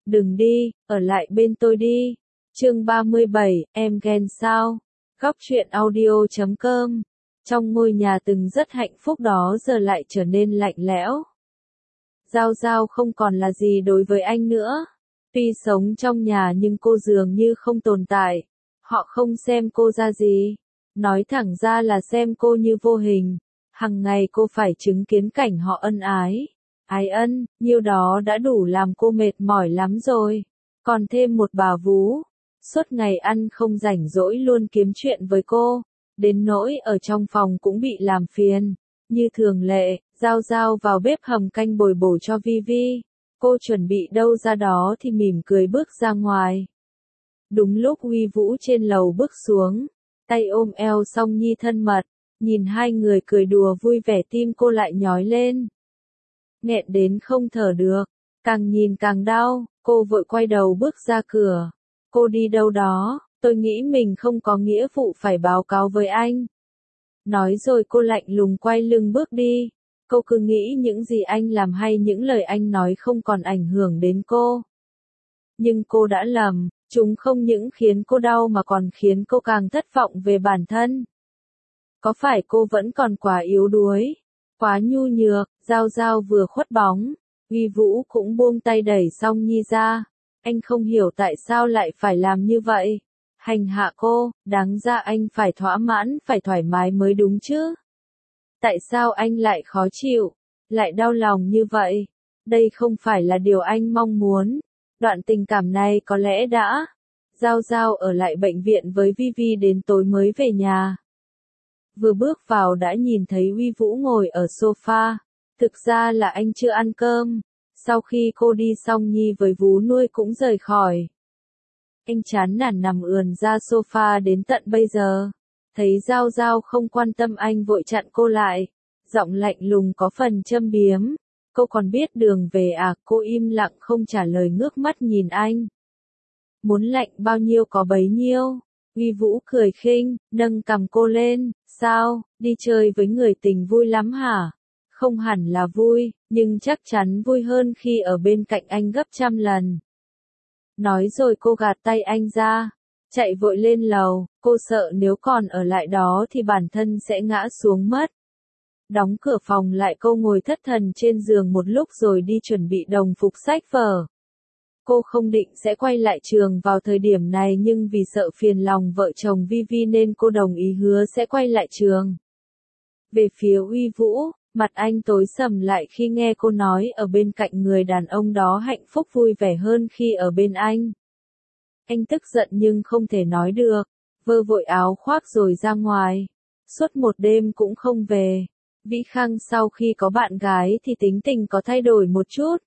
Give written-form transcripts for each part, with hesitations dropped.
Đừng đi, ở lại bên tôi đi. Chương 37, em ghen sao? Góc truyện audio.com. Trong ngôi nhà từng rất hạnh phúc đó giờ lại trở nên lạnh lẽo. Giao Giao không còn là gì đối với anh nữa. Tuy sống trong nhà nhưng cô dường như không tồn tại. Họ không xem cô ra gì. Nói thẳng ra là xem cô như vô hình. Hằng ngày cô phải chứng kiến cảnh họ ân ái. Ái ân, nhiêu đó đã đủ làm cô mệt mỏi lắm rồi. Còn thêm một bà vú. Suốt ngày ăn không rảnh rỗi luôn kiếm chuyện với cô. Đến nỗi ở trong phòng cũng bị làm phiền. Như thường lệ, Giao Giao vào bếp hầm canh bồi bổ cho Vi Vi. Cô chuẩn bị đâu ra đó thì mỉm cười bước ra ngoài. Đúng lúc Huy Vũ trên lầu bước xuống, tay ôm eo Song Nhi thân mật, nhìn hai người cười đùa vui vẻ tim cô lại nhói lên. Nghẹn đến không thở được, càng nhìn càng đau, cô vội quay đầu bước ra cửa. Cô đi đâu đó, tôi nghĩ mình không có nghĩa vụ phải báo cáo với anh. Nói rồi cô lạnh lùng quay lưng bước đi. Cô cứ nghĩ những gì anh làm hay những lời anh nói không còn ảnh hưởng đến cô. Nhưng cô đã lầm, chúng không những khiến cô đau mà còn khiến cô càng thất vọng về bản thân. Có phải cô vẫn còn quá yếu đuối, quá nhu nhược? Giao Giao vừa khuất bóng, Huy Vũ cũng buông tay đẩy Song Nhi ra. Anh không hiểu tại sao lại phải làm như vậy. Hành hạ cô, đáng ra anh phải thỏa mãn, phải thoải mái mới đúng chứ. Tại sao anh lại khó chịu, lại đau lòng như vậy? Đây không phải là điều anh mong muốn. Đoạn tình cảm này có lẽ đã. Giao Giao ở lại bệnh viện với Vi Vi đến tối mới về nhà. Vừa bước vào đã nhìn thấy Huy Vũ ngồi ở sofa. Thực ra là anh chưa ăn cơm. Sau khi cô đi xong Nhi với vú nuôi cũng rời khỏi. Anh chán nản nằm ườn ra sofa đến tận bây giờ. Thấy Giao Giao không quan tâm anh vội chặn cô lại. Giọng lạnh lùng có phần châm biếm. Cô còn biết đường về à? Cô im lặng không trả lời ngước mắt nhìn anh. Muốn lạnh bao nhiêu có bấy nhiêu. Huy Vũ cười khinh, nâng cằm cô lên. Sao, đi chơi với người tình vui lắm hả? Không hẳn là vui, nhưng chắc chắn vui hơn khi ở bên cạnh anh gấp trăm lần. Nói rồi cô gạt tay anh ra, chạy vội lên lầu. Cô sợ nếu còn ở lại đó thì bản thân sẽ ngã xuống mất. Đóng cửa phòng lại cô ngồi thất thần trên giường một lúc rồi đi chuẩn bị đồng phục sách vở. Cô không định sẽ quay lại trường vào thời điểm này nhưng vì sợ phiền lòng vợ chồng Vi Vi nên cô đồng ý hứa sẽ quay lại trường. Về phía Huy Vũ, mặt anh tối sầm lại khi nghe cô nói ở bên cạnh người đàn ông đó hạnh phúc vui vẻ hơn khi ở bên anh. Anh tức giận nhưng không thể nói được, vơ vội áo khoác rồi ra ngoài. Suốt một đêm cũng không về. Vĩ Khang sau khi có bạn gái thì tính tình có thay đổi một chút.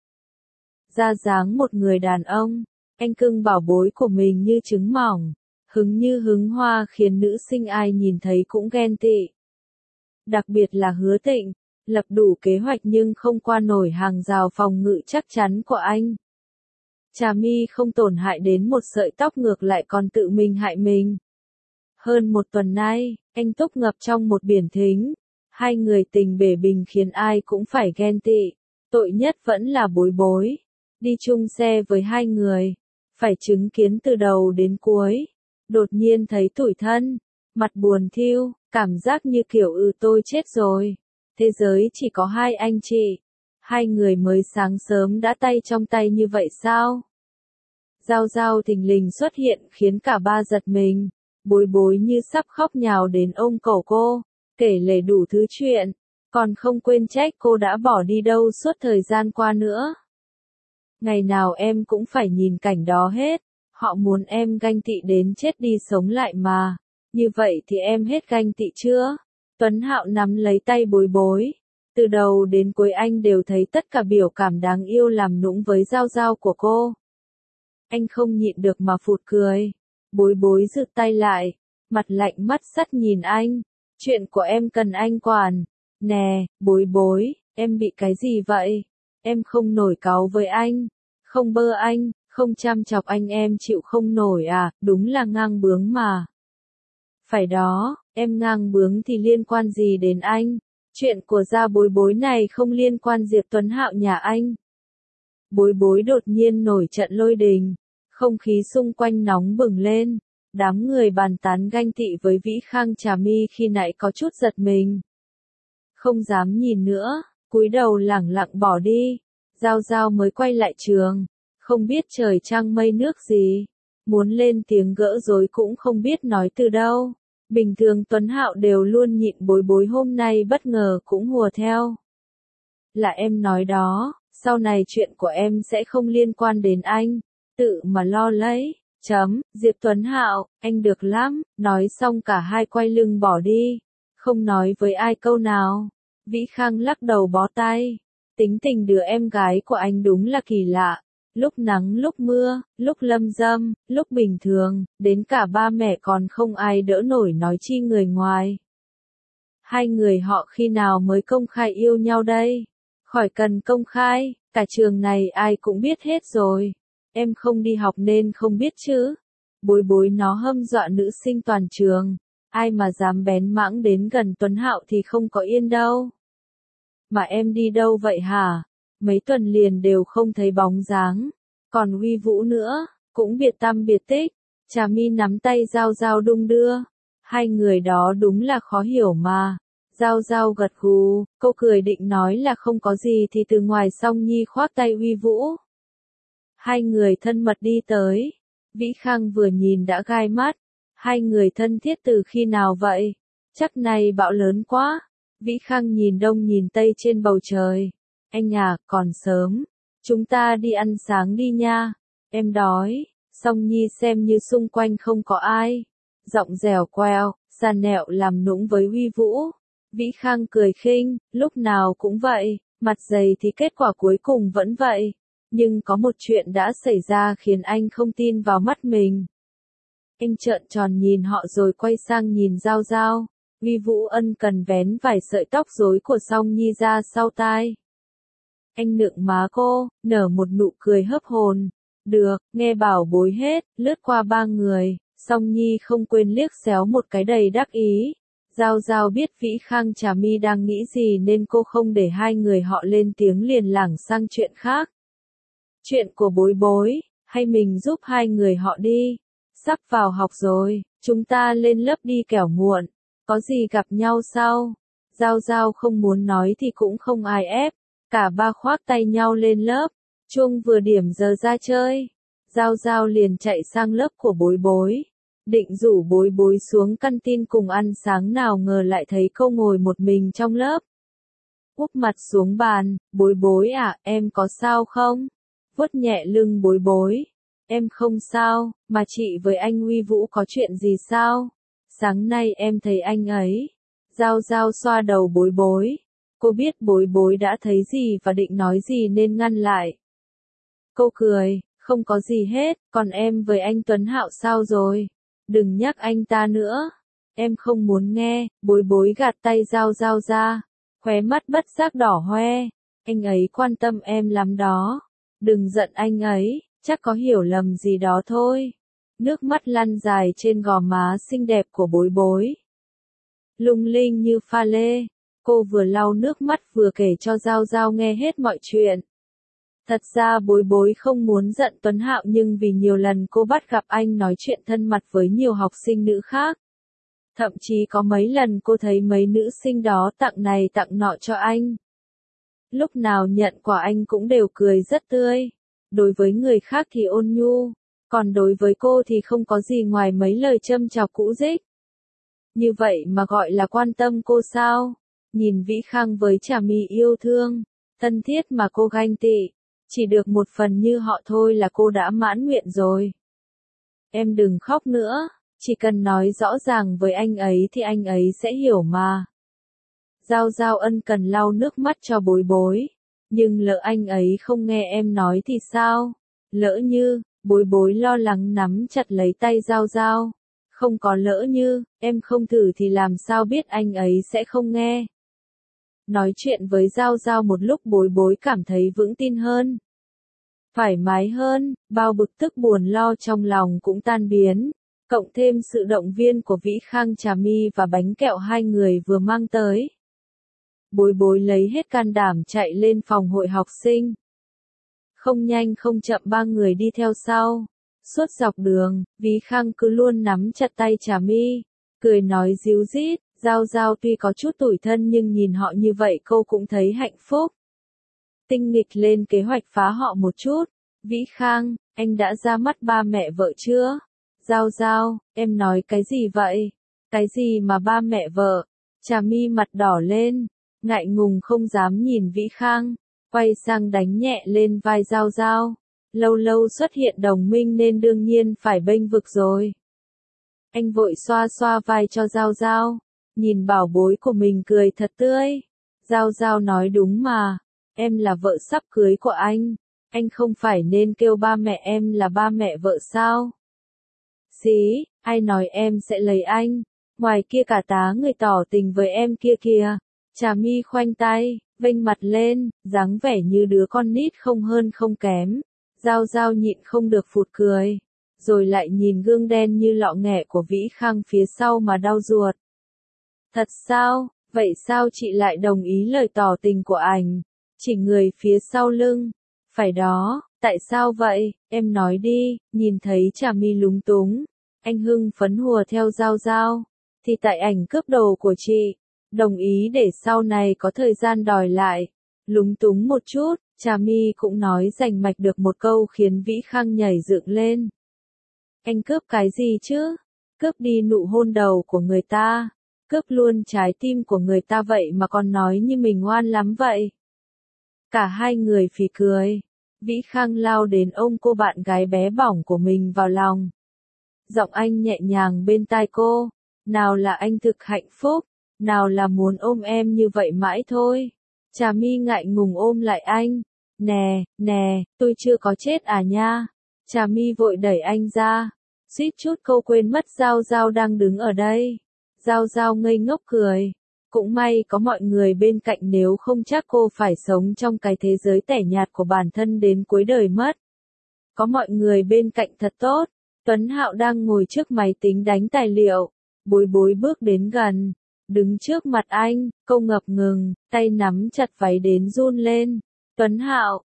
Ra dáng một người đàn ông, anh cưng bảo bối của mình như trứng mỏng, hứng như hứng hoa khiến nữ sinh ai nhìn thấy cũng ghen tị. Đặc biệt là Hứa Tịnh, lập đủ kế hoạch nhưng không qua nổi hàng rào phòng ngự chắc chắn của anh. Trà mi không tổn hại đến một sợi tóc ngược lại còn tự mình hại mình. Hơn một tuần nay, anh túc ngập trong một biển thính. Hai người tình bể bình khiến ai cũng phải ghen tị. Tội nhất vẫn là Bối Bối. Đi chung xe với hai người. Phải chứng kiến từ đầu đến cuối. Đột nhiên thấy tủi thân. Mặt buồn thiu. Cảm giác như kiểu tôi chết rồi. Thế giới chỉ có hai anh chị. Hai người mới sáng sớm đã tay trong tay như vậy sao? Giao Giao thình lình xuất hiện khiến cả ba giật mình. Bối Bối như sắp khóc nhào đến ôm cổ cô. Kể lể đủ thứ chuyện. Còn không quên trách cô đã bỏ đi đâu suốt thời gian qua nữa. Ngày nào em cũng phải nhìn cảnh đó hết. Họ muốn em ganh tị đến chết đi sống lại mà. Như vậy thì em hết ganh tị chưa? Tuấn Hạo nắm lấy tay Bối Bối. Từ đầu đến cuối anh đều thấy tất cả biểu cảm đáng yêu làm nũng với Giao Giao của cô. Anh không nhịn được mà phụt cười. Bối Bối giựt tay lại. Mặt lạnh mắt sắt nhìn anh. Chuyện của em cần anh quản. Nè, Bối Bối, em bị cái gì vậy? Em không nổi cáu với anh. Không bơ anh, không chăm chọc anh em chịu không nổi à, đúng là ngang bướng mà. Phải đó, em ngang bướng thì liên quan gì đến anh? Chuyện của gia Bối Bối này không liên quan Diệp Tuấn Hạo nhà anh. Bối bối đột nhiên nổi trận lôi đình, không khí xung quanh nóng bừng lên, đám người bàn tán ganh tị với Vĩ Khang Trà My khi nãy có chút giật mình. Không dám nhìn nữa, cúi đầu lẳng lặng bỏ đi, Giao Giao mới quay lại trường, không biết trời trăng mây nước gì, muốn lên tiếng gỡ rối cũng không biết nói từ đâu. Bình thường Tuấn Hạo đều luôn nhịn bối bối hôm nay bất ngờ cũng hùa theo. Là em nói đó, sau này chuyện của em sẽ không liên quan đến anh, tự mà lo lấy. Diệp Tuấn Hạo, anh được lắm, nói xong cả hai quay lưng bỏ đi, không nói với ai câu nào. Vĩ Khang lắc đầu bó tay, tính tình đứa em gái của anh đúng là kỳ lạ, lúc nắng lúc mưa, lúc lâm dâm, lúc bình thường, đến cả ba mẹ còn không ai đỡ nổi nói chi người ngoài. Hai người họ khi nào mới công khai yêu nhau đây? Khỏi cần công khai, cả trường này ai cũng biết hết rồi. Em không đi học nên không biết chứ. Bối bối nó hâm dọa nữ sinh toàn trường. Ai mà dám bén mãng đến gần Tuấn Hạo thì không có yên đâu. Mà em đi đâu vậy hả? Mấy tuần liền đều không thấy bóng dáng. Còn Huy Vũ nữa, cũng biệt tăm biệt tích. Trà My nắm tay Giao Giao đung đưa. Hai người đó đúng là khó hiểu mà. Giao Giao gật gù, cô cười định nói là không có gì thì từ ngoài Song Nhi khoác tay Huy Vũ. Hai người thân mật đi tới. Vĩ Khang vừa nhìn đã gai mắt. Hai người thân thiết từ khi nào vậy? Chắc này bão lớn quá. Vĩ Khang nhìn đông nhìn tây trên bầu trời. Anh à, còn sớm. Chúng ta đi ăn sáng đi nha. Em đói. Song Nhi xem như xung quanh không có ai. Giọng dẻo queo, sàn nẹo làm nũng với Huy Vũ. Vĩ Khang cười khinh, lúc nào cũng vậy, mặt dày thì kết quả cuối cùng vẫn vậy. Nhưng có một chuyện đã xảy ra khiến anh không tin vào mắt mình. Anh trợn tròn nhìn họ rồi quay sang nhìn Giao Giao. Huy Vũ ân cần vén vài sợi tóc rối của Song Nhi ra sau tai. Anh nựng má cô, nở một nụ cười hớp hồn. Được, nghe bảo bối hết, lướt qua ba người, Song Nhi không quên liếc xéo một cái đầy đắc ý. Giao Giao biết Vĩ Khang Trà My đang nghĩ gì nên cô không để hai người họ lên tiếng liền lảng sang chuyện khác. Chuyện của bối bối, hay mình giúp hai người họ đi. Sắp vào học rồi, chúng ta lên lớp đi kẻo muộn. Có gì gặp nhau sau. Giao Giao không muốn nói thì cũng không ai ép. Cả ba khoác tay nhau lên lớp. Chuông vừa điểm giờ ra chơi. Giao Giao liền chạy sang lớp của bối bối. Định rủ bối bối xuống căn tin cùng ăn sáng nào ngờ lại thấy cô ngồi một mình trong lớp. Úp mặt xuống bàn, bối bối à, em có sao không? Vuốt nhẹ lưng bối bối. Em không sao, mà chị với anh Huy Vũ có chuyện gì sao? Sáng nay em thấy anh ấy. Giao Giao xoa đầu bối bối. Cô biết bối bối đã thấy gì và định nói gì nên ngăn lại. Cô cười, không có gì hết, còn em với anh Tuấn Hạo sao rồi? Đừng nhắc anh ta nữa. Em không muốn nghe, bối bối gạt tay Giao Giao ra. Khóe mắt bất giác đỏ hoe. Anh ấy quan tâm em lắm đó. Đừng giận anh ấy, chắc có hiểu lầm gì đó thôi. Nước mắt lăn dài trên gò má xinh đẹp của bối bối. Lung linh như pha lê. Cô vừa lau nước mắt vừa kể cho Giao Giao nghe hết mọi chuyện. Thật ra bối bối không muốn giận Tuấn Hạo nhưng vì nhiều lần cô bắt gặp anh nói chuyện thân mật với nhiều học sinh nữ khác. Thậm chí có mấy lần cô thấy mấy nữ sinh đó tặng này tặng nọ cho anh. Lúc nào nhận quà anh cũng đều cười rất tươi. Đối với người khác thì ôn nhu, còn đối với cô thì không có gì ngoài mấy lời châm chọc cũ rích. Như vậy mà gọi là quan tâm cô sao? Nhìn Vĩ Khang với Trà My yêu thương, thân thiết mà cô ganh tị. Chỉ được một phần như họ thôi là cô đã mãn nguyện rồi. Em đừng khóc nữa, chỉ cần nói rõ ràng với anh ấy thì anh ấy sẽ hiểu mà. Giao Giao ân cần lau nước mắt cho bối bối. Nhưng lỡ anh ấy không nghe em nói thì sao? Lỡ như, bối bối lo lắng nắm chặt lấy tay Giao Giao. Không có lỡ như, em không thử thì làm sao biết anh ấy sẽ không nghe. Nói chuyện với Giao Giao một lúc bối bối cảm thấy vững tin hơn. Thoải mái hơn, bao bực tức buồn lo trong lòng cũng tan biến. Cộng thêm sự động viên của Vĩ Khang Trà My và bánh kẹo hai người vừa mang tới. Bối bối lấy hết can đảm chạy lên phòng hội học sinh. Không nhanh không chậm ba người đi theo sau. Suốt dọc đường, Vĩ Khang cứ luôn nắm chặt tay Trà My, cười nói ríu rít, Giao Giao tuy có chút tủi thân nhưng nhìn họ như vậy cô cũng thấy hạnh phúc. Tinh nghịch lên kế hoạch phá họ một chút. Vĩ Khang, anh đã ra mắt ba mẹ vợ chưa? Giao Giao, em nói cái gì vậy? Cái gì mà ba mẹ vợ? Trà My mặt đỏ lên, ngại ngùng không dám nhìn Vĩ Khang, quay sang đánh nhẹ lên vai Giao Giao. Lâu lâu xuất hiện đồng minh nên đương nhiên phải bênh vực rồi. Anh vội xoa xoa vai cho Giao Giao, nhìn bảo bối của mình cười thật tươi. Giao Giao nói đúng mà, em là vợ sắp cưới của anh không phải nên kêu ba mẹ em là ba mẹ vợ sao? Xí, ai nói em sẽ lấy anh, ngoài kia cả tá người tỏ tình với em kia kìa. Trà My khoanh tay, vênh mặt lên, dáng vẻ như đứa con nít không hơn không kém. Giao Giao nhịn không được phụt cười, rồi lại nhìn gương đen như lọ nghẹ của Vĩ Khang phía sau mà đau ruột. Thật sao, vậy sao chị lại đồng ý lời tỏ tình của anh? Chỉ người phía sau lưng. Phải đó, tại sao vậy, em nói đi, nhìn thấy Trà My lúng túng. Anh hưng phấn hùa theo Giao Giao, thì tại ảnh cướp đồ của chị, đồng ý để sau này có thời gian đòi lại. Lúng túng một chút, Trà My cũng nói rành mạch được một câu khiến Vĩ Khang nhảy dựng lên. Anh cướp cái gì chứ? Cướp đi nụ hôn đầu của người ta, cướp luôn trái tim của người ta vậy mà còn nói như mình ngoan lắm vậy. Cả hai người phì cười. Vĩ Khang lao đến ôm cô bạn gái bé bỏng của mình vào lòng. Giọng anh nhẹ nhàng bên tai cô. Nào là anh thực hạnh phúc, nào là muốn ôm em như vậy mãi thôi. Trà My ngại ngùng ôm lại anh. Nè, tôi chưa có chết à nha. Trà My vội đẩy anh ra. Suýt chút cô quên mất Giao Giao đang đứng ở đây. Giao Giao ngây ngốc cười. Cũng may có mọi người bên cạnh nếu không chắc cô phải sống trong cái thế giới tẻ nhạt của bản thân đến cuối đời mất. Có mọi người bên cạnh thật tốt. Tuấn Hạo đang ngồi trước máy tính đánh tài liệu. Bối bối bước đến gần. Đứng trước mặt anh, cô ngập ngừng, tay nắm chặt váy đến run lên. Tuấn Hạo,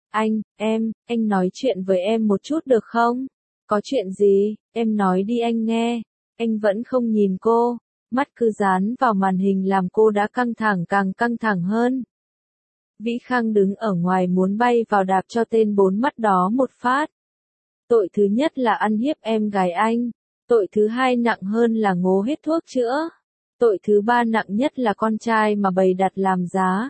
anh nói chuyện với em một chút được không? Có chuyện gì, em nói đi anh nghe. Anh vẫn không nhìn cô, mắt cứ dán vào màn hình làm cô đã căng thẳng càng căng thẳng hơn. Vĩ Khang đứng ở ngoài muốn bay vào đạp cho tên bốn mắt đó một phát. Tội thứ nhất là ăn hiếp em gái anh. Tội thứ hai nặng hơn là ngố hết thuốc chữa. Tội thứ ba nặng nhất là con trai mà bày đặt làm giá.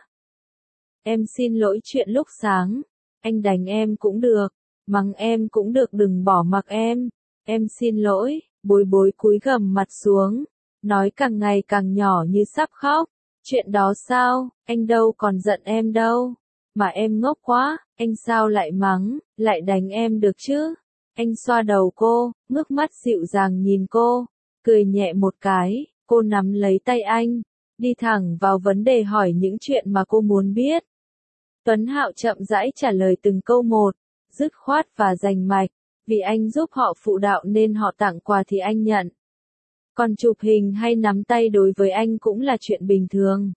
Em xin lỗi chuyện lúc sáng. Anh đánh em cũng được, mắng em cũng được, đừng bỏ mặc em. Em xin lỗi, bối bối cúi gằm mặt xuống, nói càng ngày càng nhỏ như sắp khóc. Chuyện đó sao, anh đâu còn giận em đâu. Mà em ngốc quá, anh sao lại mắng, lại đánh em được chứ? Anh xoa đầu cô, ngước mắt dịu dàng nhìn cô, cười nhẹ một cái, cô nắm lấy tay anh, đi thẳng vào vấn đề hỏi những chuyện mà cô muốn biết. Tuấn Hạo chậm rãi trả lời từng câu một, dứt khoát và rành mạch, vì anh giúp họ phụ đạo nên họ tặng quà thì anh nhận. Còn chụp hình hay nắm tay đối với anh cũng là chuyện bình thường.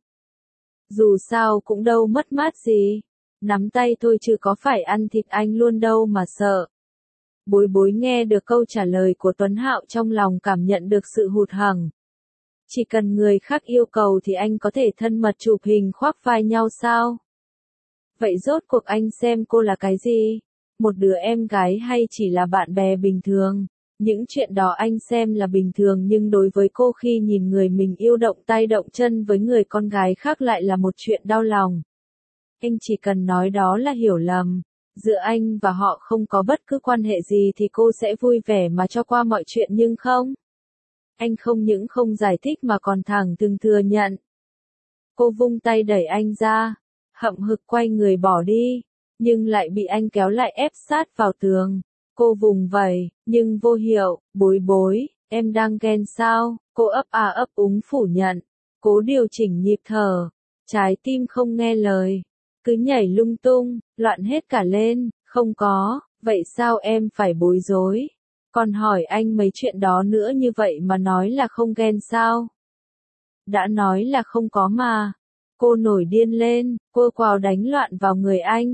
Dù sao cũng đâu mất mát gì, nắm tay thôi chứ có phải ăn thịt anh luôn đâu mà sợ. Bối bối nghe được câu trả lời của Tuấn Hạo trong lòng cảm nhận được sự hụt hẫng. Chỉ cần người khác yêu cầu thì anh có thể thân mật chụp hình khoác vai nhau sao? Vậy rốt cuộc anh xem cô là cái gì? Một đứa em gái hay chỉ là bạn bè bình thường? Những chuyện đó anh xem là bình thường nhưng đối với cô khi nhìn người mình yêu động tay động chân với người con gái khác lại là một chuyện đau lòng. Anh chỉ cần nói đó là hiểu lầm. Giữa anh và họ không có bất cứ quan hệ gì thì cô sẽ vui vẻ mà cho qua mọi chuyện nhưng không. Anh không những không giải thích mà còn thẳng thừng thừa nhận. Cô vung tay đẩy anh ra, hậm hực quay người bỏ đi, nhưng lại bị anh kéo lại ép sát vào tường. Cô vùng vẫy, nhưng vô hiệu, bối bối, em đang ghen sao? Cô ấp à ấp úng phủ nhận, cố điều chỉnh nhịp thở, trái tim không nghe lời, cứ nhảy lung tung, loạn hết cả lên, không có, vậy sao em phải bối rối? Còn hỏi anh mấy chuyện đó nữa như vậy mà nói là không ghen sao? Đã nói là không có mà. Cô nổi điên lên, cô quào đánh loạn vào người anh.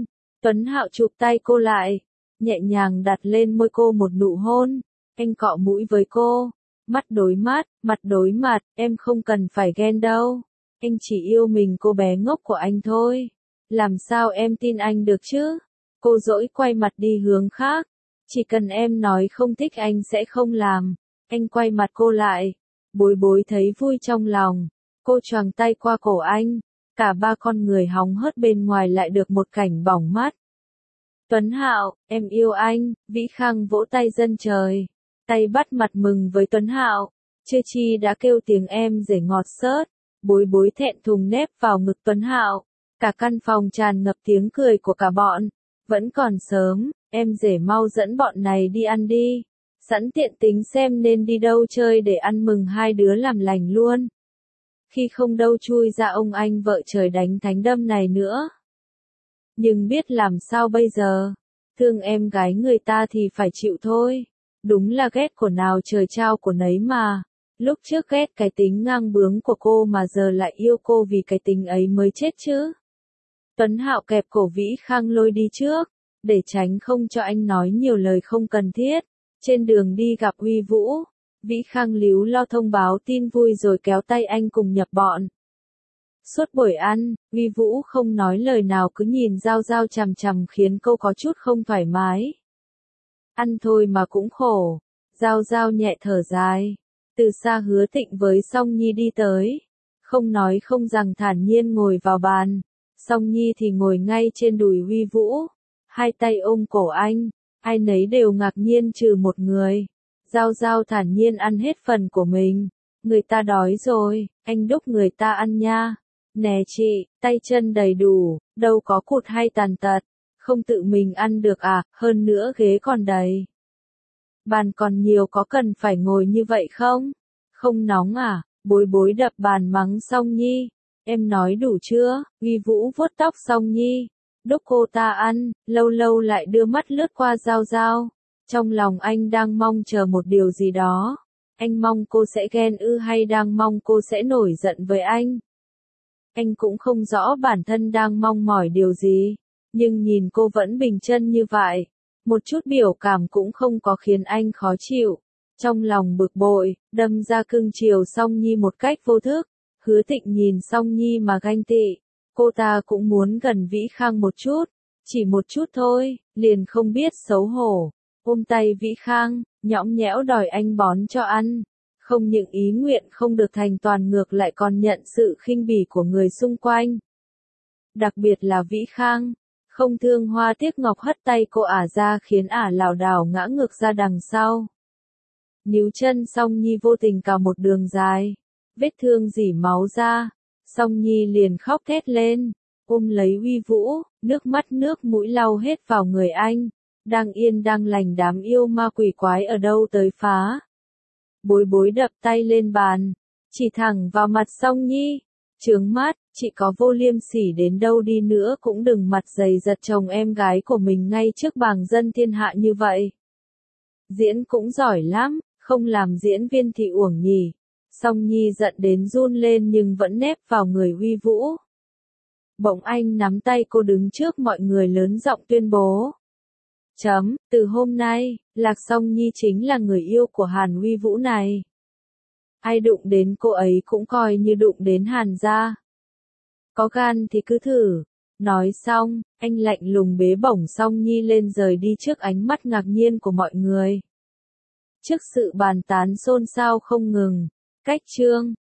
Tuấn Hạo chụp tay cô lại, nhẹ nhàng đặt lên môi cô một nụ hôn. Anh cọ mũi với cô, mắt đối mắt, mặt đối mặt, em không cần phải ghen đâu. Anh chỉ yêu mình cô bé ngốc của anh thôi. Làm sao em tin anh được chứ? Cô dỗi quay mặt đi hướng khác. Chỉ cần em nói không thích anh sẽ không làm. Anh quay mặt cô lại. Bối bối thấy vui trong lòng. Cô choàng tay qua cổ anh. Cả ba con người hóng hớt bên ngoài lại được một cảnh bỏng mắt. Tuấn Hạo, em yêu anh. Vĩ Khang vỗ tay dân trời. Tay bắt mặt mừng với Tuấn Hạo. Chưa chi đã kêu tiếng em rể ngọt xớt. Bối bối thẹn thùng nép vào ngực Tuấn Hạo. Cả căn phòng tràn ngập tiếng cười của cả bọn. Vẫn còn sớm, em rể mau dẫn bọn này đi ăn đi. Sẵn tiện tính xem nên đi đâu chơi để ăn mừng hai đứa làm lành luôn. Khi không đâu chui ra ông anh vợ trời đánh thánh đâm này nữa. Nhưng biết làm sao bây giờ? Thương em gái người ta thì phải chịu thôi. Đúng là ghét của nào trời trao của nấy mà. Lúc trước ghét cái tính ngang bướng của cô mà giờ lại yêu cô vì cái tính ấy mới chết chứ. Tuấn Hạo kẹp cổ Vĩ Khang lôi đi trước, để tránh không cho anh nói nhiều lời không cần thiết. Trên đường đi gặp Uy Vũ, Vĩ Khang líu lo thông báo tin vui rồi kéo tay anh cùng nhập bọn. Suốt buổi ăn, Uy Vũ không nói lời nào cứ nhìn Giao Giao chằm chằm khiến cô có chút không thoải mái. Ăn thôi mà cũng khổ. Giao Giao nhẹ thở dài. Từ xa Hứa Thịnh với Song Nhi đi tới. Không nói không rằng thản nhiên ngồi vào bàn. Song Nhi thì ngồi ngay trên đùi Uy Vũ. Hai tay ôm cổ anh. Ai nấy đều ngạc nhiên trừ một người. Giao Giao thản nhiên ăn hết phần của mình. Người ta đói rồi, anh đúc người ta ăn nha. Nè chị, tay chân đầy đủ, đâu có cụt hay tàn tật. Không tự mình ăn được à, hơn nữa ghế còn đầy. Bàn còn nhiều có cần phải ngồi như vậy không? Không nóng à? Bối bối đập bàn mắng Song Nhi. Em nói đủ chưa? Uy Vũ vuốt tóc Song Nhi. Đúc cô ta ăn, lâu lâu lại đưa mắt lướt qua Giao Giao. Trong lòng anh đang mong chờ một điều gì đó. Anh mong cô sẽ ghen ư hay đang mong cô sẽ nổi giận với anh. Anh cũng không rõ bản thân đang mong mỏi điều gì. Nhưng nhìn cô vẫn bình chân như vậy. Một chút biểu cảm cũng không có khiến anh khó chịu. Trong lòng bực bội, đâm ra cưng chiều Song Nhi một cách vô thức. Hứa Thịnh nhìn Song Nhi mà ganh tị. Cô ta cũng muốn gần Vĩ Khang một chút. Chỉ một chút thôi, liền không biết xấu hổ. Ôm tay Vĩ Khang, nhõng nhẽo đòi anh bón cho ăn. Không những ý nguyện không được thành toàn ngược lại còn nhận sự khinh bỉ của người xung quanh. Đặc biệt là Vĩ Khang. Không thương hoa tiếc ngọc hất tay cô ả ra khiến ả lảo đảo ngã ngược ra đằng sau. Níu chân Song Nhi vô tình cào một đường dài. Vết thương rỉ máu ra. Song Nhi liền khóc thét lên. Ôm lấy Uy Vũ, nước mắt nước mũi lau hết vào người anh. Đang yên đang lành đám yêu ma quỷ quái ở đâu tới phá. Bối bối đập tay lên bàn. Chỉ thẳng vào mặt Song Nhi. Chướng mắt, chị có vô liêm sỉ đến đâu đi nữa cũng đừng mặt dày giật chồng em gái của mình ngay trước bàng dân thiên hạ như vậy. Diễn cũng giỏi lắm, không làm diễn viên thì uổng nhỉ. Song Nhi giận đến run lên nhưng vẫn nép vào người Uy Vũ. Bỗng anh nắm tay cô đứng trước mọi người lớn giọng tuyên bố. Từ hôm nay, Lạc Song Nhi chính là người yêu của Hàn Uy Vũ này. Ai đụng đến cô ấy cũng coi như đụng đến Hàn gia. Có gan thì cứ thử. Nói xong, anh lạnh lùng bế bổng Song Nhi lên rời đi trước ánh mắt ngạc nhiên của mọi người. Trước sự bàn tán xôn xao không ngừng, cách chương